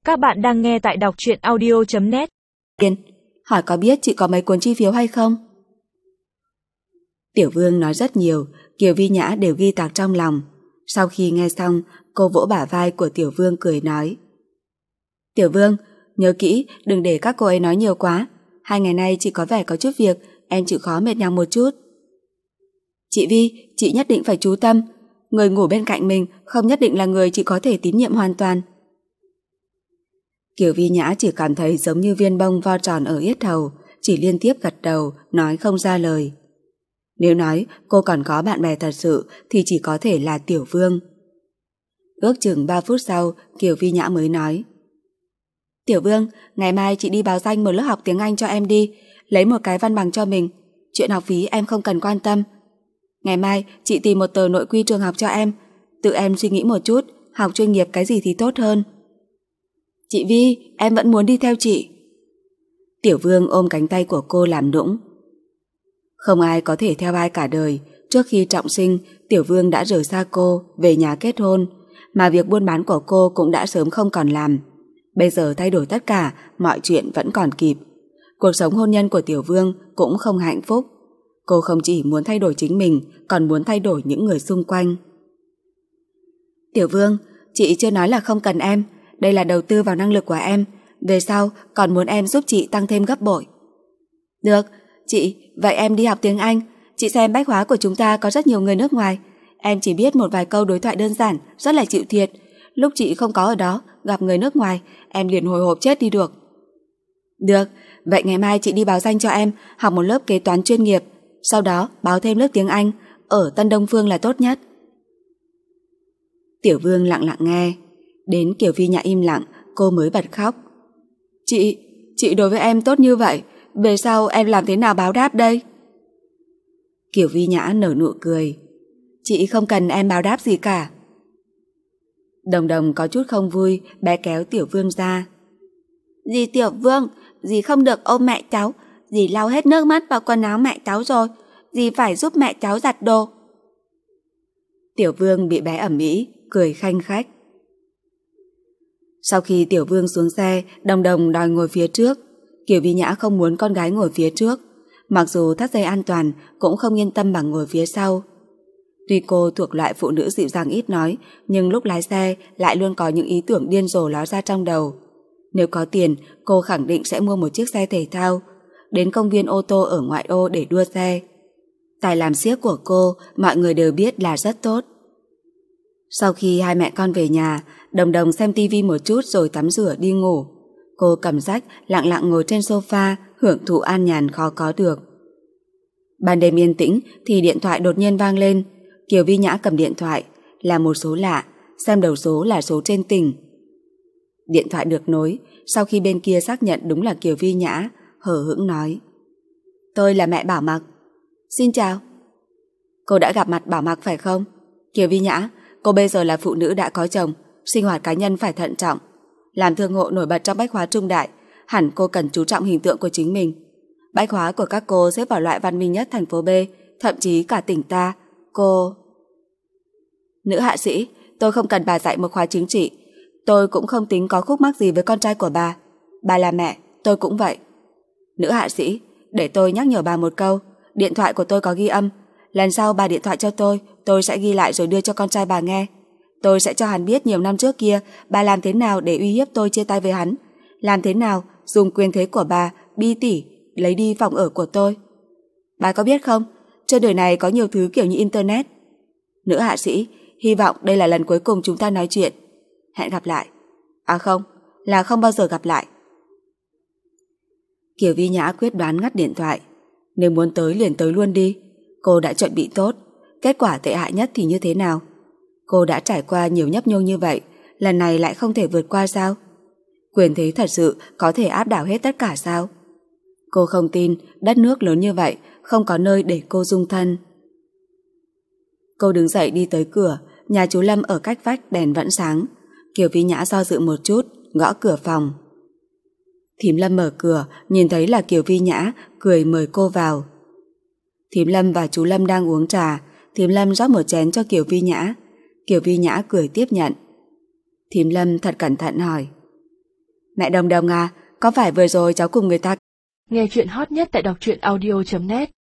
Các bạn đang nghe tại đọc truyện audio.net. Hỏi có biết chị có mấy cuốn chi phiếu hay không? Tiểu Vương nói rất nhiều, Kiều Vi Nhã đều ghi tạc trong lòng. Sau khi nghe xong, cô vỗ bả vai của Tiểu Vương cười nói: Tiểu Vương, nhớ kỹ, đừng để các cô ấy nói nhiều quá. 2 ngày nay chị có vẻ có chút việc, em chịu khó mệt nhọc một chút. Chị Vi, chị nhất định phải chú tâm. Người ngủ bên cạnh mình không nhất định là người chị có thể tín nhiệm hoàn toàn. Kiều Vi Nhã chỉ cảm thấy giống như viên bông vo tròn ở yết hầu, chỉ liên tiếp gật đầu, nói không ra lời. Nếu nói cô còn có bạn bè thật sự thì chỉ có thể là Tiểu Vương. Ước chừng 3 phút sau, Kiều Vi Nhã mới nói: Tiểu Vương, ngày mai chị đi báo danh một lớp học tiếng Anh cho em đi, lấy một cái văn bằng cho mình. Chuyện học phí em không cần quan tâm. Ngày mai chị tìm một tờ nội quy trường học cho em, tự em suy nghĩ một chút, học chuyên nghiệp cái gì thì tốt hơn. Chị Vi, em vẫn muốn đi theo chị. Tiểu Vương ôm cánh tay của cô làm nũng. Không ai có thể theo ai cả đời. Trước khi trọng sinh, Tiểu Vương đã rời xa cô, về nhà kết hôn, mà việc buôn bán của cô cũng đã sớm không còn làm. Bây giờ thay đổi tất cả, mọi chuyện vẫn còn kịp. Cuộc sống hôn nhân của Tiểu Vương cũng không hạnh phúc. Cô không chỉ muốn thay đổi chính mình, còn muốn thay đổi những người xung quanh. Tiểu Vương, chị chưa nói là không cần em. Đây là đầu tư vào năng lực của em. Về sau còn muốn em giúp chị tăng thêm gấp bội. Được, chị, vậy em đi học tiếng Anh. Chị xem bách hóa của chúng ta có rất nhiều người nước ngoài. Em chỉ biết một vài câu đối thoại đơn giản, rất là chịu thiệt. Lúc chị không có ở đó, gặp người nước ngoài, em liền hồi hộp chết đi được. Được, vậy ngày mai chị đi báo danh cho em, học một lớp kế toán chuyên nghiệp. Sau đó báo thêm lớp tiếng Anh, ở Tân Đông Phương là tốt nhất. Tiểu Vương lặng lặng nghe. Đến Kiều Vi Nhã im lặng, cô mới bật khóc. Chị đối với em tốt như vậy, về sau em làm thế nào báo đáp đây? Kiều Vi Nhã nở nụ cười. Chị không cần em báo đáp gì cả. Đồng Đồng có chút không vui, bé kéo Tiểu Vương ra. Dì Tiểu Vương, dì không được ôm mẹ cháu. Dì lau hết nước mắt vào quần áo mẹ cháu rồi. Dì phải giúp mẹ cháu giặt đồ. Tiểu Vương bị bé ẩm ĩ, cười khanh khách. Sau khi Tiểu Vương xuống xe, Đồng Đồng đòi ngồi phía trước. Kiều Vi Nhã không muốn con gái ngồi phía trước. Mặc dù thắt dây an toàn, cũng không yên tâm bằng ngồi phía sau. Tuy cô thuộc loại phụ nữ dịu dàng ít nói, nhưng lúc lái xe lại luôn có những ý tưởng điên rồ ló ra trong đầu. Nếu có tiền, cô khẳng định sẽ mua một chiếc xe thể thao, đến công viên ô tô ở ngoại ô để đua xe. Tài làm xiếc của cô, mọi người đều biết là rất tốt. Sau khi hai mẹ con về nhà, Đồng Đồng xem tivi một chút rồi tắm rửa đi ngủ. Cô cầm sách, lặng lặng ngồi trên sofa, hưởng thụ an nhàn khó có được. Ban đêm yên tĩnh thì điện thoại đột nhiên vang lên. Kiều Vi Nhã cầm điện thoại, là một số lạ, xem đầu số là số trên tỉnh. Điện thoại được nối, sau khi bên kia xác nhận đúng là Kiều Vi Nhã, hờ hững nói: Tôi là mẹ Bảo Mặc. Xin chào. Cô đã gặp mặt Bảo Mặc phải không? Kiều Vi Nhã, cô bây giờ là phụ nữ đã có chồng, sinh hoạt cá nhân phải thận trọng. Làm thương hộ nổi bật trong bách hóa trung đại, hẳn cô cần chú trọng hình tượng của chính mình. Bách hóa của các cô xếp vào loại văn minh nhất thành phố B, thậm chí cả tỉnh ta. Cô... Nữ hạ sĩ, tôi không cần bà dạy một khóa chính trị. Tôi cũng không tính có khúc mắc gì với con trai của bà. Bà là mẹ, tôi cũng vậy. Nữ hạ sĩ, để tôi nhắc nhở bà một câu. Điện thoại của tôi có ghi âm. Lần sau bà điện thoại cho tôi sẽ ghi lại rồi đưa cho con trai bà nghe. Tôi sẽ cho hắn biết nhiều năm trước kia bà làm thế nào để uy hiếp tôi chia tay với hắn. Làm thế nào dùng quyền thế của bà bi tỉ lấy đi phòng ở của tôi. Bà có biết không, trên đời này có nhiều thứ kiểu như internet. Nữ hạ sĩ, hy vọng đây là lần cuối cùng chúng ta nói chuyện. Hẹn gặp lại. À không, là không bao giờ gặp lại. Kiều Vi Nhã quyết đoán ngắt điện thoại. Nếu muốn tới liền tới luôn đi. Cô đã chuẩn bị tốt. Kết quả tệ hại nhất thì như thế nào? Cô đã trải qua nhiều nhấp nhô như vậy, lần này lại không thể vượt qua sao? Quyền thế thật sự có thể áp đảo hết tất cả sao? Cô không tin đất nước lớn như vậy không có nơi để cô dung thân. Cô đứng dậy đi tới cửa. Nhà chú Lâm ở cách vách đèn vẫn sáng. Kiều Vi Nhã do dự một chút, gõ cửa phòng. Thím Lâm mở cửa, nhìn thấy là Kiều Vi Nhã, cười mời cô vào. Thím Lâm và chú Lâm đang uống trà. Thím Lâm rót một chén cho Kiều Vi Nhã. Kiều Vi Nhã cười tiếp nhận. Thím Lâm thật cẩn thận hỏi: Mẹ Đồng Đồng à, có phải vừa rồi cháu cùng người ta... Nghe chuyện hot nhất tại đọc truyện audio.net